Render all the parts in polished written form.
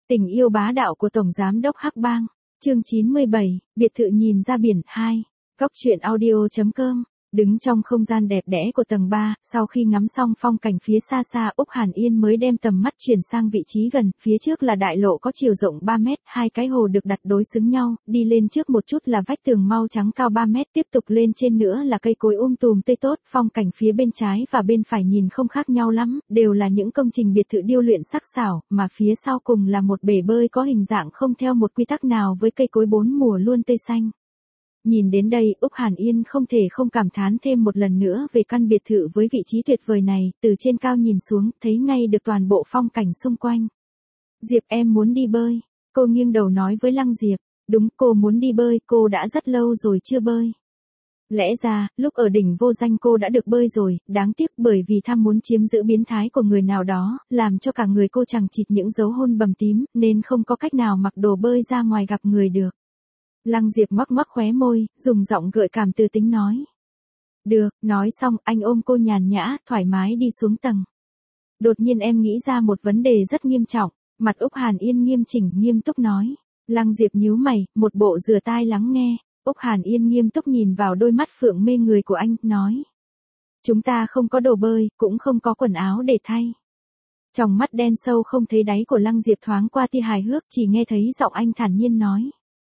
Tình yêu bá đạo của Tổng Giám đốc Hắc Bang. Chương 97, biệt thự nhìn ra biển 2. Góc truyện audio.com. Đứng trong không gian đẹp đẽ của tầng 3, sau khi ngắm xong phong cảnh phía xa xa, Úc Hàn Yên mới đem tầm mắt chuyển sang vị trí gần, phía trước là đại lộ có chiều rộng 3 mét, hai cái hồ được đặt đối xứng nhau, đi lên trước một chút là vách tường mau trắng cao 3 mét, tiếp tục lên trên nữa là cây cối tùm tươi tốt, phong cảnh phía bên trái và bên phải nhìn không khác nhau lắm, đều là những công trình biệt thự điêu luyện sắc sảo, mà phía sau cùng là một bể bơi có hình dạng không theo một quy tắc nào với cây cối bốn mùa luôn tươi xanh. Nhìn đến đây, Úc Hàn Yên không thể không cảm thán thêm một lần nữa về căn biệt thự với vị trí tuyệt vời này, từ trên cao nhìn xuống, thấy ngay được toàn bộ phong cảnh xung quanh. Diệp, em muốn đi bơi. Cô nghiêng đầu nói với Lăng Diệp. Đúng, cô muốn đi bơi, cô đã rất lâu rồi chưa bơi. Lẽ ra, lúc ở đỉnh vô danh cô đã được bơi rồi, đáng tiếc bởi vì tham muốn chiếm giữ biến thái của người nào đó, làm cho cả người cô chằng chịt những dấu hôn bầm tím, nên không có cách nào mặc đồ bơi ra ngoài gặp người được. Lăng Diệp ngoắc ngoắc khóe môi, dùng giọng gợi cảm từ tính nói. Được, nói xong, anh ôm cô nhàn nhã, thoải mái đi xuống tầng. Đột nhiên em nghĩ ra một vấn đề rất nghiêm trọng, mặt Úc Hàn Yên nghiêm chỉnh, nghiêm túc nói. Lăng Diệp nhíu mày, một bộ rửa tai lắng nghe. Úc Hàn Yên nghiêm túc nhìn vào đôi mắt phượng mê người của anh, nói. Chúng ta không có đồ bơi, cũng không có quần áo để thay. Trong mắt đen sâu không thấy đáy của Lăng Diệp thoáng qua tia hài hước, chỉ nghe thấy giọng anh thản nhiên nói.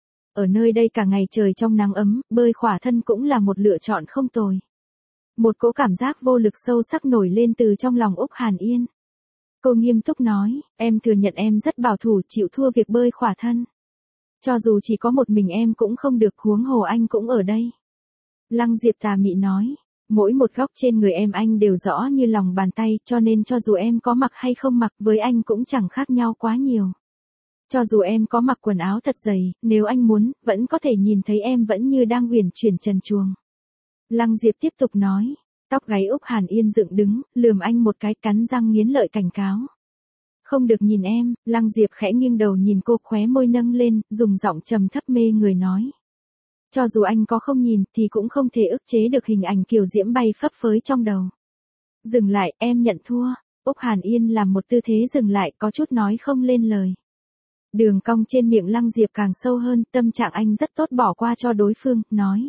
Ở nơi đây cả ngày trời trong nắng ấm, bơi khỏa thân cũng là một lựa chọn không tồi. Một cỗ cảm giác vô lực sâu sắc nổi lên từ trong lòng Úc Hàn Yên. Cô nghiêm túc nói, em thừa nhận em rất bảo thủ, chịu thua việc bơi khỏa thân. Cho dù chỉ có một mình em cũng không được, huống hồ anh cũng ở đây. Lăng Diệp tà mị nói, mỗi một góc trên người em anh đều rõ như lòng bàn tay, cho nên cho dù em có mặc hay không mặc với anh cũng chẳng khác nhau quá nhiều. Cho dù em có mặc quần áo thật dày, nếu anh muốn, vẫn có thể nhìn thấy em vẫn như đang uyển chuyển trần truồng. Lăng Diệp tiếp tục nói, tóc gáy Úc Hàn Yên dựng đứng, lườm anh một cái, cắn răng nghiến lợi cảnh cáo. Không được nhìn em. Lăng Diệp khẽ nghiêng đầu nhìn cô, khóe môi nâng lên, dùng giọng trầm thấp mê người nói. Cho dù anh có không nhìn, thì cũng không thể ức chế được hình ảnh kiều diễm bay phấp phới trong đầu. Dừng lại, em nhận thua. Úc Hàn Yên làm một tư thế dừng lại, có chút nói không lên lời. Đường cong trên miệng Lăng Diệp càng sâu hơn, tâm trạng anh rất tốt, bỏ qua cho đối phương, nói.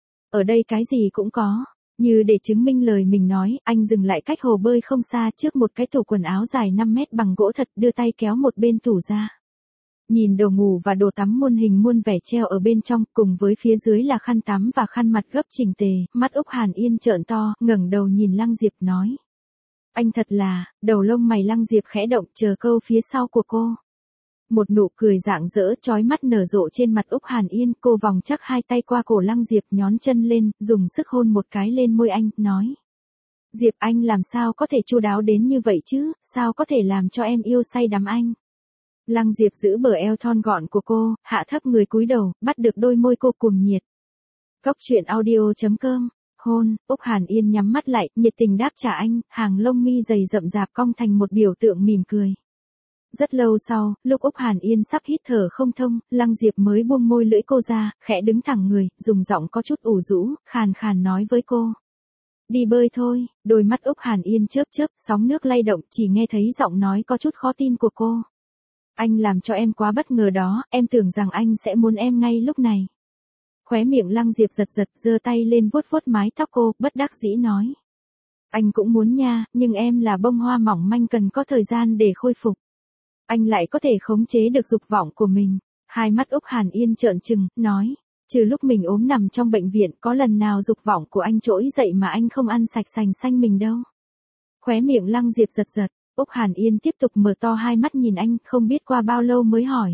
Ở đây cái gì cũng có. Như để chứng minh lời mình nói, anh dừng lại cách hồ bơi không xa, trước một cái tủ quần áo dài 5 mét bằng gỗ thật, đưa tay kéo một bên tủ ra. Nhìn đồ ngủ và đồ tắm muôn hình muôn vẻ treo ở bên trong, cùng với phía dưới là khăn tắm và khăn mặt gấp chỉnh tề, mắt Úc Hàn Yên trợn to, ngẩng đầu nhìn Lăng Diệp nói. Anh thật là, đầu lông mày Lăng Diệp khẽ động, chờ câu phía sau của cô. Một nụ cười rạng rỡ chói mắt nở rộ trên mặt Úc Hàn Yên, cô vòng chắc hai tay qua cổ Lăng Diệp, nhón chân lên, dùng sức hôn một cái lên môi anh, nói. Diệp, anh làm sao có thể chu đáo đến như vậy chứ, sao có thể làm cho em yêu say đắm anh. Lăng Diệp giữ bờ eo thon gọn của cô, hạ thấp người cúi đầu, bắt được đôi môi cô cuồng nhiệt. Góc truyện audio.com. Hôn. Úc Hàn Yên nhắm mắt lại, nhiệt tình đáp trả anh, hàng lông mi dày rậm rạp cong thành một biểu tượng mỉm cười. Rất lâu sau, lúc Úc Hàn Yên sắp hít thở không thông, Lăng Diệp mới buông môi lưỡi cô ra, khẽ đứng thẳng người, dùng giọng có chút ủ rũ, khàn khàn nói với cô. Đi bơi thôi. Đôi mắt Úc Hàn Yên chớp chớp, sóng nước lay động, chỉ nghe thấy giọng nói có chút khó tin của cô. Anh làm cho em quá bất ngờ đó, em tưởng rằng anh sẽ muốn em ngay lúc này. Khóe miệng Lăng Diệp giật giật, giơ tay lên vuốt vuốt mái tóc cô, bất đắc dĩ nói. Anh cũng muốn nha, nhưng em là bông hoa mỏng manh, cần có thời gian để khôi phục. Anh lại có thể khống chế được dục vọng của mình. Hai mắt Úc Hàn Yên trợn trừng, nói. Trừ lúc mình ốm nằm trong bệnh viện, có lần nào dục vọng của anh trỗi dậy mà anh không ăn sạch sành xanh mình đâu. Khóe miệng Lăng Diệp giật giật, Úc Hàn Yên tiếp tục mở to hai mắt nhìn anh, không biết qua bao lâu mới hỏi.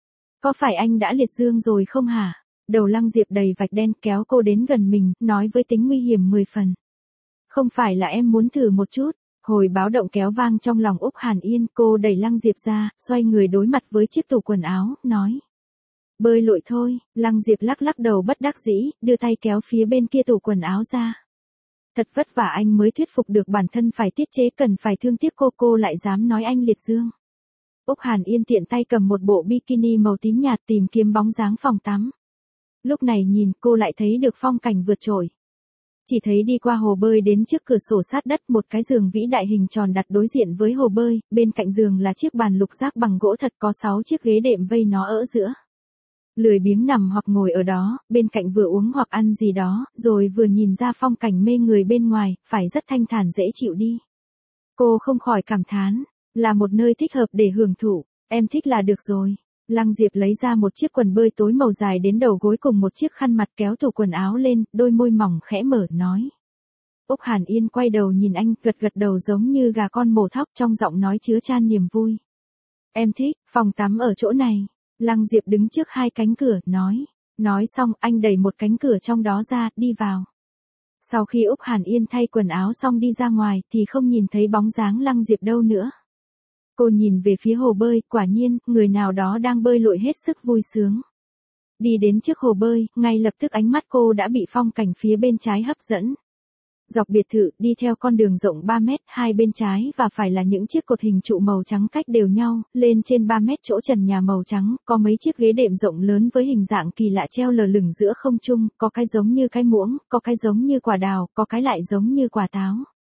Có phải anh đã liệt dương rồi không hả? Đầu Lăng Diệp đầy vạch đen, kéo cô đến gần mình, nói với tính nguy hiểm 10 phần. Không phải là em muốn thử một chút. Hồi báo động kéo vang trong lòng Úc Hàn Yên, cô đẩy Lăng Diệp ra, xoay người đối mặt với chiếc tủ quần áo, nói. Bơi lội thôi. Lăng Diệp lắc lắc đầu bất đắc dĩ, đưa tay kéo phía bên kia tủ quần áo ra. Thật vất vả anh mới thuyết phục được bản thân phải tiết chế, cần phải thương tiếc cô lại dám nói anh liệt dương. Úc Hàn Yên tiện tay cầm một bộ bikini màu tím nhạt tìm kiếm bóng dáng phòng tắm. Lúc này nhìn cô lại thấy được phong cảnh vượt trội. Chỉ thấy đi qua hồ bơi đến trước cửa sổ sát đất một cái giường vĩ đại hình tròn đặt đối diện với hồ bơi, bên cạnh giường là chiếc bàn lục giác bằng gỗ thật có 6 chiếc ghế đệm vây nó ở giữa. Lười biếng nằm hoặc ngồi ở đó, bên cạnh vừa uống hoặc ăn gì đó, rồi vừa nhìn ra phong cảnh mê người bên ngoài, phải rất thanh thản dễ chịu đi. Cô không khỏi cảm thán, là một nơi thích hợp để hưởng thụ, em thích là được rồi. Lăng Diệp lấy ra một chiếc quần bơi tối màu dài đến đầu gối cùng một chiếc khăn mặt kéo tủ quần áo lên, đôi môi mỏng khẽ mở nói. Úc Hàn Yên quay đầu nhìn anh, gật gật đầu giống như gà con mổ thóc, trong giọng nói chứa chan niềm vui. Em thích, phòng tắm ở chỗ này. Lăng Diệp đứng trước hai cánh cửa, nói. Nói xong, anh đẩy một cánh cửa trong đó ra, đi vào. Sau khi Úc Hàn Yên thay quần áo xong đi ra ngoài, thì không nhìn thấy bóng dáng Lăng Diệp đâu nữa. Cô nhìn về phía hồ bơi, quả nhiên, người nào đó đang bơi lội hết sức vui sướng. Đi đến trước hồ bơi, ngay lập tức ánh mắt cô đã bị phong cảnh phía bên trái hấp dẫn. Dọc biệt thự, đi theo con đường rộng 3 mét, hai bên trái và phải là những chiếc cột hình trụ màu trắng cách đều nhau, lên trên 3 mét chỗ trần nhà màu trắng, có mấy chiếc ghế đệm rộng lớn với hình dạng kỳ lạ treo lờ lửng giữa không trung, có cái giống như cái muỗng, có cái giống như quả đào, có cái lại giống như quả táo.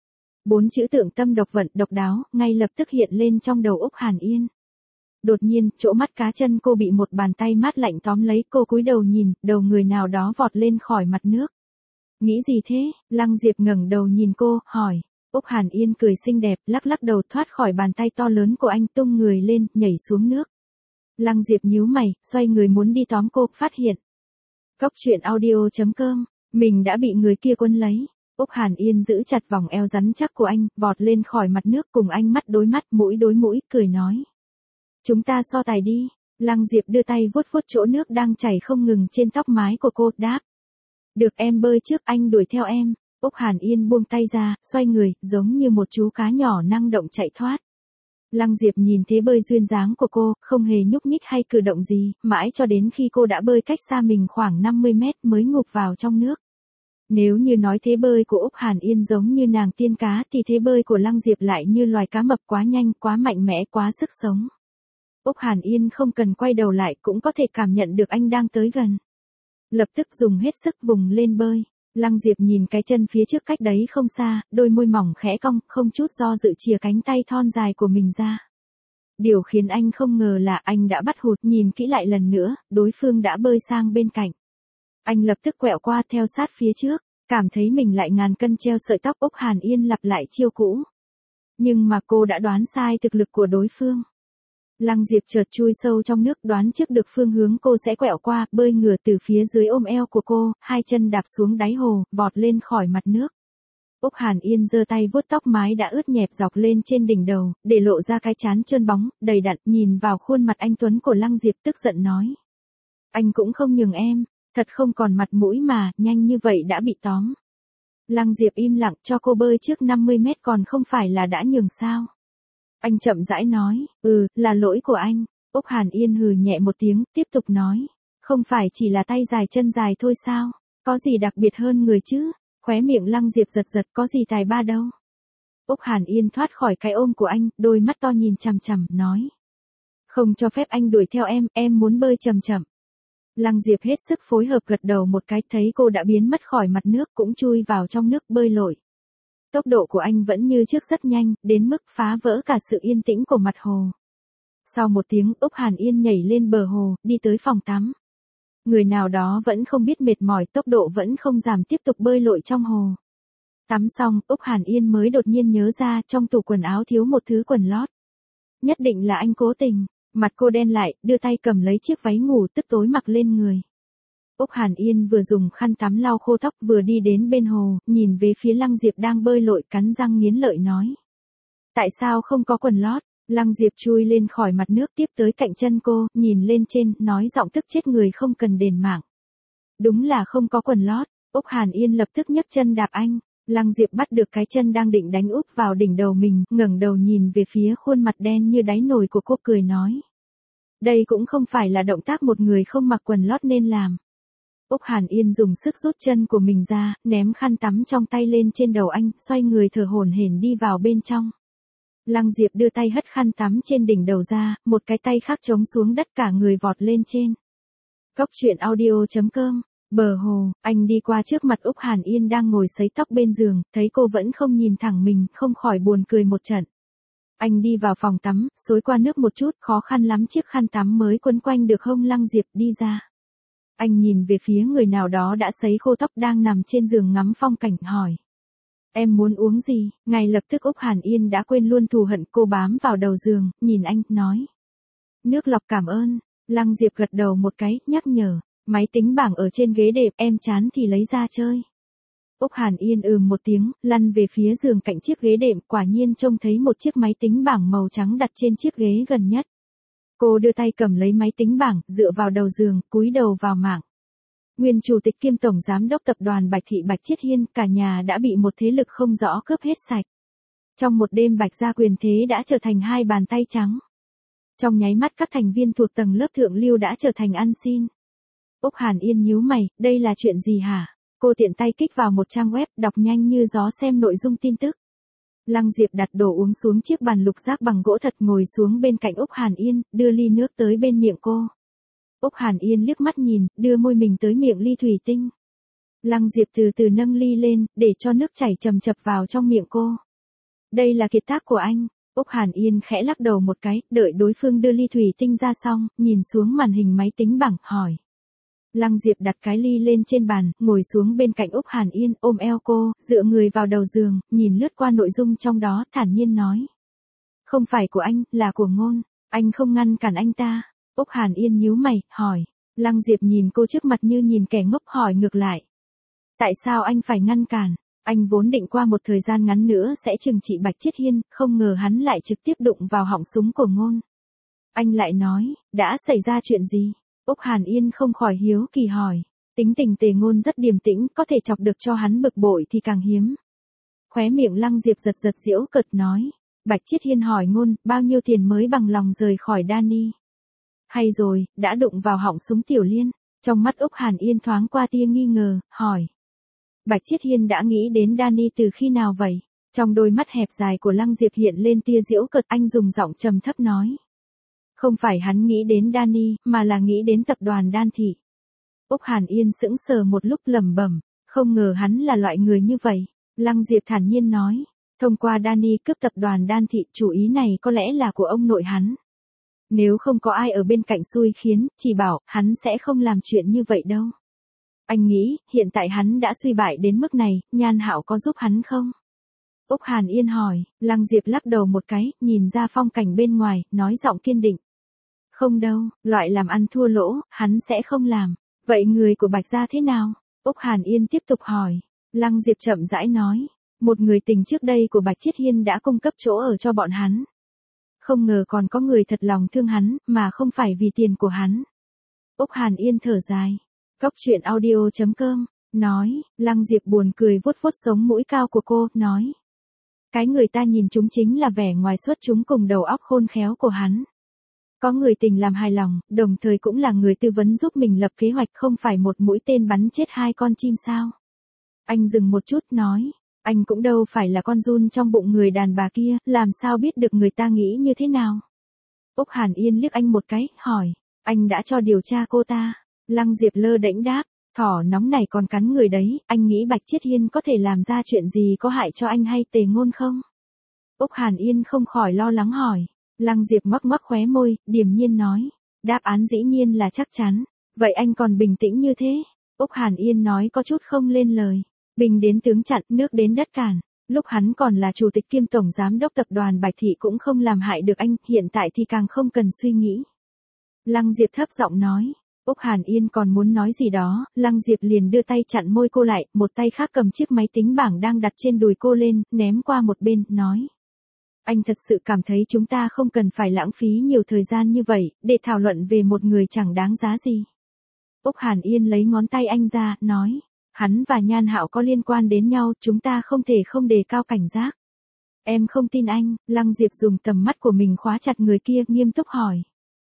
4 chữ tượng tâm độc vận, độc đáo, ngay lập tức hiện lên trong đầu Úc Hàn Yên. Đột nhiên, chỗ mắt cá chân cô bị một bàn tay mát lạnh tóm lấy, cô cúi đầu nhìn, đầu người nào đó vọt lên khỏi mặt nước. Nghĩ gì thế? Lăng Diệp ngẩng đầu nhìn cô, hỏi. Úc Hàn Yên cười xinh đẹp, lắc lắc đầu thoát khỏi bàn tay to lớn của anh, tung người lên, nhảy xuống nước. Lăng Diệp nhíu mày, xoay người muốn đi tóm cô, phát hiện. Cốc truyện audio.com, mình đã bị người kia quấn lấy. Úc Hàn Yên giữ chặt vòng eo rắn chắc của anh, vọt lên khỏi mặt nước cùng anh mắt đối mắt, mũi đối mũi, cười nói. Chúng ta so tài đi. Lăng Diệp đưa tay vuốt vuốt chỗ nước đang chảy không ngừng trên tóc mái của cô, đáp. Được, em bơi trước, anh đuổi theo em. Úc Hàn Yên buông tay ra, xoay người, giống như một chú cá nhỏ năng động chạy thoát. Lăng Diệp nhìn thế bơi duyên dáng của cô, không hề nhúc nhích hay cử động gì, mãi cho đến khi cô đã bơi cách xa mình khoảng 50 mét mới ngụp vào trong nước. Nếu như nói thế bơi của Úc Hàn Yên giống như nàng tiên cá thì thế bơi của Lăng Diệp lại như loài cá mập, quá nhanh, quá mạnh mẽ, quá sức sống. Úc Hàn Yên không cần quay đầu lại cũng có thể cảm nhận được anh đang tới gần. Lập tức dùng hết sức vùng lên bơi. Lăng Diệp nhìn cái chân phía trước cách đấy không xa, đôi môi mỏng khẽ cong, không chút do dự chìa cánh tay thon dài của mình ra. Điều khiến anh không ngờ là anh đã bắt hụt, nhìn kỹ lại lần nữa, đối phương đã bơi sang bên cạnh. Anh lập tức quẹo qua theo sát phía trước, cảm thấy mình lại ngàn cân treo sợi tóc. Úc Hàn Yên lặp lại chiêu cũ. Nhưng mà cô đã đoán sai thực lực của đối phương. Lăng Diệp chợt chui sâu trong nước, đoán trước được phương hướng cô sẽ quẹo qua, bơi ngửa từ phía dưới ôm eo của cô, hai chân đạp xuống đáy hồ, vọt lên khỏi mặt nước. Úc Hàn Yên giơ tay vuốt tóc mái đã ướt nhẹp dọc lên trên đỉnh đầu, để lộ ra cái trán trơn bóng, đầy đặn, nhìn vào khuôn mặt anh tuấn của Lăng Diệp tức giận nói. Anh cũng không nhường em, thật không còn mặt mũi mà, nhanh như vậy đã bị tóm. Lăng Diệp im lặng, cho cô bơi trước 50 mét còn không phải là đã nhường sao. Anh chậm rãi nói, là lỗi của anh. Úc Hàn Yên hừ nhẹ một tiếng, tiếp tục nói. Không phải chỉ là tay dài chân dài thôi sao? Có gì đặc biệt hơn người chứ? Khóe miệng Lăng Diệp giật giật, có gì tài ba đâu. Úc Hàn Yên thoát khỏi cái ôm của anh, đôi mắt to nhìn chằm chằm, nói. Không cho phép anh đuổi theo em muốn bơi chậm chậm. Lăng Diệp hết sức phối hợp gật đầu một cái, thấy cô đã biến mất khỏi mặt nước cũng chui vào trong nước bơi lội. Tốc độ của anh vẫn như trước rất nhanh, đến mức phá vỡ cả sự yên tĩnh của mặt hồ. Sau một tiếng, Úc Hàn Yên nhảy lên bờ hồ, đi tới phòng tắm. Người nào đó vẫn không biết mệt mỏi, tốc độ vẫn không giảm, tiếp tục bơi lội trong hồ. Tắm xong, Úc Hàn Yên mới đột nhiên nhớ ra trong tủ quần áo thiếu một thứ quần lót. Nhất định là anh cố tình. Mặt cô đen lại, đưa tay cầm lấy chiếc váy ngủ tức tối mặc lên người. Úc Hàn Yên vừa dùng khăn tắm lau khô tóc vừa đi đến bên hồ, nhìn về phía Lăng Diệp đang bơi lội, cắn răng nghiến lợi nói. Tại sao không có quần lót? Lăng Diệp chui lên khỏi mặt nước tiếp tới cạnh chân cô, nhìn lên trên, nói giọng tức chết người không cần đền mạng. Đúng là không có quần lót. Úc Hàn Yên lập tức nhấc chân đạp anh. Lăng Diệp bắt được cái chân đang định đánh úp vào đỉnh đầu mình, ngẩng đầu nhìn về phía khuôn mặt đen như đáy nồi của cô, cười nói. Đây cũng không phải là động tác một người không mặc quần lót nên làm. Úc Hàn Yên dùng sức rút chân của mình ra, ném khăn tắm trong tay lên trên đầu anh, xoay người thở hổn hển đi vào bên trong. Lăng Diệp đưa tay hất khăn tắm trên đỉnh đầu ra, một cái tay khác chống xuống đất, cả người vọt lên trên. Cốc truyện audio.com Bờ hồ, anh đi qua trước mặt Úc Hàn Yên đang ngồi sấy tóc bên giường, thấy cô vẫn không nhìn thẳng mình, không khỏi buồn cười một trận. Anh đi vào phòng tắm, xối qua nước một chút, khó khăn lắm chiếc khăn tắm mới quấn quanh được hông Lăng Diệp đi ra. Anh nhìn về phía người nào đó đã sấy khô tóc đang nằm trên giường ngắm phong cảnh, hỏi. Em muốn uống gì? Ngay lập tức Úc Hàn Yên đã quên luôn thù hận, cô bám vào đầu giường, nhìn anh, nói. Nước lọc cảm ơn. Lăng Diệp gật đầu một cái, nhắc nhở. Máy tính bảng ở trên ghế đệm, em chán thì lấy ra chơi. Úc Hàn Yên một tiếng, lăn về phía giường cạnh chiếc ghế đệm, quả nhiên trông thấy một chiếc máy tính bảng màu trắng đặt trên chiếc ghế gần nhất. Cô đưa tay cầm lấy máy tính bảng, dựa vào đầu giường, cúi đầu vào mạng. Nguyên chủ tịch kiêm tổng giám đốc tập đoàn Bạch Thị Bạch Chiết Hiên, cả nhà đã bị một thế lực không rõ cướp hết sạch. Trong một đêm Bạch gia quyền thế đã trở thành hai bàn tay trắng. Trong nháy mắt các thành viên thuộc tầng lớp thượng lưu đã trở thành ăn xin. Úc Hàn Yên nhíu mày, đây là chuyện gì hả? Cô tiện tay kích vào một trang web, đọc nhanh như gió xem nội dung tin tức. Lăng Diệp đặt đồ uống xuống chiếc bàn lục giác bằng gỗ thật, ngồi xuống bên cạnh Úc Hàn Yên, đưa ly nước tới bên miệng cô. Úc Hàn Yên liếc mắt nhìn, đưa môi mình tới miệng ly thủy tinh. Lăng Diệp từ từ nâng ly lên, để cho nước chảy chầm chập vào trong miệng cô. Đây là kiệt tác của anh. Úc Hàn Yên khẽ lắc đầu một cái, đợi đối phương đưa ly thủy tinh ra xong, nhìn xuống màn hình máy tính bảng, hỏi. Lăng Diệp đặt cái ly lên trên bàn, ngồi xuống bên cạnh Úc Hàn Yên, ôm eo cô, dựa người vào đầu giường, nhìn lướt qua nội dung trong đó, thản nhiên nói. Không phải của anh, là của Ngôn, anh không ngăn cản anh ta. Úc Hàn Yên nhíu mày, hỏi. Lăng Diệp nhìn cô trước mặt như nhìn kẻ ngốc, hỏi ngược lại. Tại sao anh phải ngăn cản? Anh vốn định qua một thời gian ngắn nữa sẽ trừng trị Bạch Chiết Hiên, không ngờ hắn lại trực tiếp đụng vào họng súng của Ngôn. Anh lại nói, đã xảy ra chuyện gì? Úc Hàn Yên không khỏi hiếu kỳ hỏi. Tính tình Tề Ngôn rất điềm tĩnh, có thể chọc được cho hắn bực bội thì càng hiếm. Khóe miệng Lăng Diệp giật giật giễu cợt nói. Bạch Chiết Hiên hỏi Ngôn, bao nhiêu tiền mới bằng lòng rời khỏi Dani? Hay rồi, đã đụng vào họng súng Tiểu Liên. Trong mắt Úc Hàn Yên thoáng qua tia nghi ngờ, hỏi. Bạch Chiết Hiên đã nghĩ đến Dani từ khi nào vậy? Trong đôi mắt hẹp dài của Lăng Diệp hiện lên tia giễu cợt, anh dùng giọng trầm thấp nói. Không phải hắn nghĩ đến Dani, mà là nghĩ đến tập đoàn Đan Thị. Úc Hàn Yên sững sờ một lúc, lẩm bẩm, không ngờ hắn là loại người như vậy. Lăng Diệp thản nhiên nói, thông qua Dani cướp tập đoàn Đan Thị, chủ ý này có lẽ là của ông nội hắn. Nếu không có ai ở bên cạnh xui khiến, chỉ bảo, hắn sẽ không làm chuyện như vậy đâu. Anh nghĩ, hiện tại hắn đã suy bại đến mức này, Nhan Hạo có giúp hắn không? Úc Hàn Yên hỏi, Lăng Diệp lắc đầu một cái, nhìn ra phong cảnh bên ngoài, nói giọng kiên định. Không đâu, loại làm ăn thua lỗ, hắn sẽ không làm. Vậy người của Bạch gia thế nào? Úc Hàn Yên tiếp tục hỏi. Lăng Diệp chậm rãi nói, một người tình trước đây của Bạch Chiết Hiên đã cung cấp chỗ ở cho bọn hắn. Không ngờ còn có người thật lòng thương hắn, mà không phải vì tiền của hắn. Úc Hàn Yên thở dài. Góc truyện audio.com, nói, Lăng Diệp buồn cười vuốt vuốt sống mũi cao của cô, nói. Cái người ta nhìn chúng chính là vẻ ngoài xuất chúng cùng đầu óc khôn khéo của hắn. Có người tình làm hài lòng, đồng thời cũng là người tư vấn giúp mình lập kế hoạch, không phải một mũi tên bắn chết hai con chim sao. Anh dừng một chút, nói. Anh cũng đâu phải là con giun trong bụng người đàn bà kia, làm sao biết được người ta nghĩ như thế nào. Úc Hàn Yên liếc anh một cái, hỏi. Anh đã cho điều tra cô ta. Lăng Diệp lơ đễnh đáp. Thỏ nóng này còn cắn người đấy, anh nghĩ Bạch Chiết Hiên có thể làm ra chuyện gì có hại cho anh hay Tề Ngôn không? Úc Hàn Yên không khỏi lo lắng hỏi. Lăng Diệp ngoắc ngoắc khóe môi, điềm nhiên nói. Đáp án dĩ nhiên là chắc chắn. Vậy anh còn bình tĩnh như thế? Úc Hàn Yên nói có chút không lên lời. Bình đến tướng chặn, nước đến đất cản. Lúc hắn còn là chủ tịch kiêm tổng giám đốc tập đoàn Bạch Thị cũng không làm hại được anh, hiện tại thì càng không cần suy nghĩ. Lăng Diệp thấp giọng nói. Úc Hàn Yên còn muốn nói gì đó, Lăng Diệp liền đưa tay chặn môi cô lại, một tay khác cầm chiếc máy tính bảng đang đặt trên đùi cô lên, ném qua một bên, nói. Anh thật sự cảm thấy chúng ta không cần phải lãng phí nhiều thời gian như vậy, để thảo luận về một người chẳng đáng giá gì. Úc Hàn Yên lấy ngón tay anh ra, nói. Hắn và Nhan Hạo có liên quan đến nhau, chúng ta không thể không đề cao cảnh giác. Em không tin anh, Lăng Diệp dùng tầm mắt của mình khóa chặt người kia, nghiêm túc hỏi.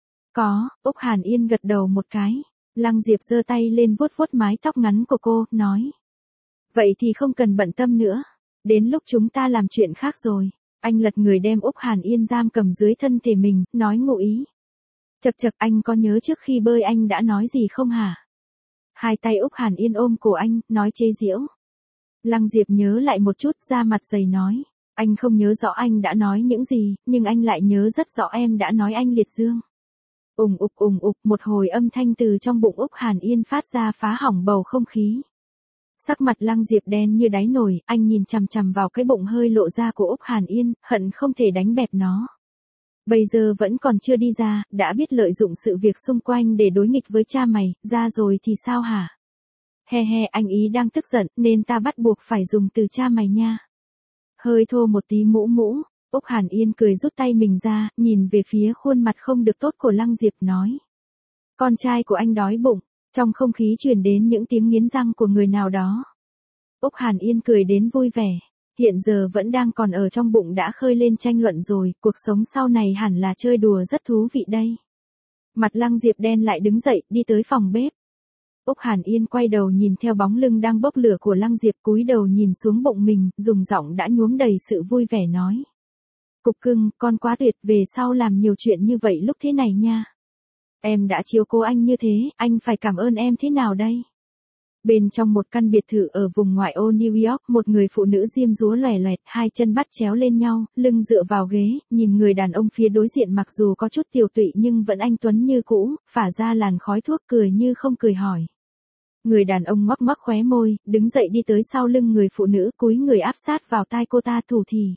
Có, Úc Hàn Yên gật đầu một cái. Lăng Diệp giơ tay lên vuốt vuốt mái tóc ngắn của cô, nói. Vậy thì không cần bận tâm nữa. Đến lúc chúng ta làm chuyện khác rồi. Anh lật người đem Úc Hàn Yên giam cầm dưới thân thể mình, nói ngụ ý. Chậc chậc, anh có nhớ trước khi bơi anh đã nói gì không hả? Hai tay Úc Hàn Yên ôm cổ anh, nói chế giễu. Lăng Diệp nhớ lại một chút, da mặt dày nói. Anh không nhớ rõ anh đã nói những gì, nhưng anh lại nhớ rất rõ em đã nói anh liệt dương. Ùng ục, một hồi âm thanh từ trong bụng Úc Hàn Yên phát ra phá hỏng bầu không khí. Sắc mặt Lăng Diệp đen như đáy nồi, anh nhìn chằm chằm vào cái bụng hơi lộ ra của Úc Hàn Yên, hận không thể đánh bẹp nó. Bây giờ vẫn còn chưa đi ra, đã biết lợi dụng sự việc xung quanh để đối nghịch với cha mày, ra rồi thì sao hả? He, anh ý đang tức giận, nên ta bắt buộc phải dùng từ cha mày nha. Hơi thô một tí mũ, Úc Hàn Yên cười rút tay mình ra, nhìn về phía khuôn mặt không được tốt của Lăng Diệp nói. Con trai của anh đói bụng, trong không khí truyền đến những tiếng nghiến răng của người nào đó. Úc Hàn Yên cười đến vui vẻ, hiện giờ vẫn đang còn ở trong bụng đã khơi lên tranh luận rồi, cuộc sống sau này hẳn là chơi đùa rất thú vị đây. Mặt Lăng Diệp đen lại đứng dậy, đi tới phòng bếp. Úc Hàn Yên quay đầu nhìn theo bóng lưng đang bốc lửa của Lăng Diệp, cúi đầu nhìn xuống bụng mình, dùng giọng đã nhuốm đầy sự vui vẻ nói. Cục cưng, con quá tuyệt, về sau làm nhiều chuyện như vậy lúc thế này nha. Em đã chiếu cố anh như thế, anh phải cảm ơn em thế nào đây? Bên trong một căn biệt thự ở vùng ngoại ô New York, một người phụ nữ diêm dúa loè loẹt, hai chân bắt chéo lên nhau, lưng dựa vào ghế, nhìn người đàn ông phía đối diện mặc dù có chút tiều tụy nhưng vẫn anh tuấn như cũ, phả ra làn khói thuốc, cười như không cười hỏi. Người đàn ông ngoắc khóe môi, đứng dậy đi tới sau lưng người phụ nữ, cúi người áp sát vào tai cô ta thủ thỉ.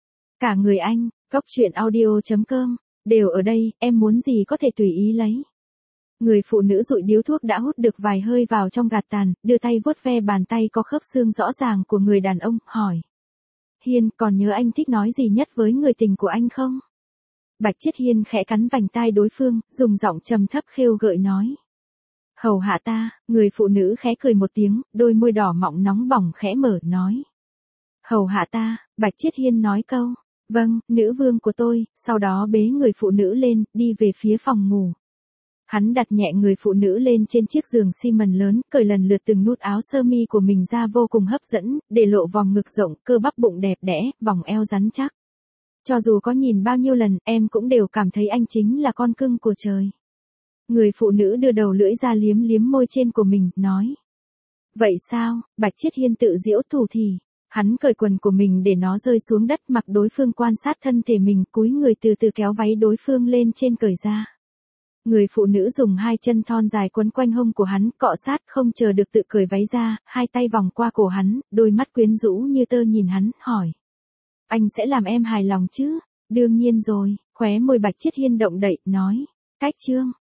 Cả người anh, Cốc Truyện Audio.com, đều ở đây, em muốn gì có thể tùy ý lấy. Người phụ nữ dụi điếu thuốc đã hút được vài hơi vào trong gạt tàn, đưa tay vuốt ve bàn tay có khớp xương rõ ràng của người đàn ông, hỏi. Hiên, còn nhớ anh thích nói gì nhất với người tình của anh không? Bạch Chiết Hiên khẽ cắn vành tai đối phương, dùng giọng trầm thấp khêu gợi nói. Hầu hạ ta, người phụ nữ khẽ cười một tiếng, đôi môi đỏ mọng nóng bỏng khẽ mở, nói. Hầu hạ ta, Bạch Chiết Hiên nói câu. Vâng, nữ vương của tôi, sau đó bế người phụ nữ lên, đi về phía phòng ngủ. Hắn đặt nhẹ người phụ nữ lên trên chiếc giường xi mần lớn, cởi lần lượt từng nút áo sơ mi của mình ra vô cùng hấp dẫn, để lộ vòng ngực rộng, cơ bắp bụng đẹp đẽ, vòng eo rắn chắc. Cho dù có nhìn bao nhiêu lần, em cũng đều cảm thấy anh chính là con cưng của trời. Người phụ nữ đưa đầu lưỡi ra liếm liếm môi trên của mình, nói. Vậy sao, Bạch Chiết Hiên tự giễu thủ thỉ. Hắn cởi quần của mình để nó rơi xuống đất, mặc đối phương quan sát thân thể mình, cúi người từ từ kéo váy đối phương lên trên cởi ra. Người phụ nữ dùng hai chân thon dài quấn quanh hông của hắn, cọ sát không chờ được tự cởi váy ra, hai tay vòng qua cổ hắn, đôi mắt quyến rũ như tơ nhìn hắn, hỏi. Anh sẽ làm em hài lòng chứ? Đương nhiên rồi, khóe môi Bạch Chiết Hiên động đậy, nói. Cách chương.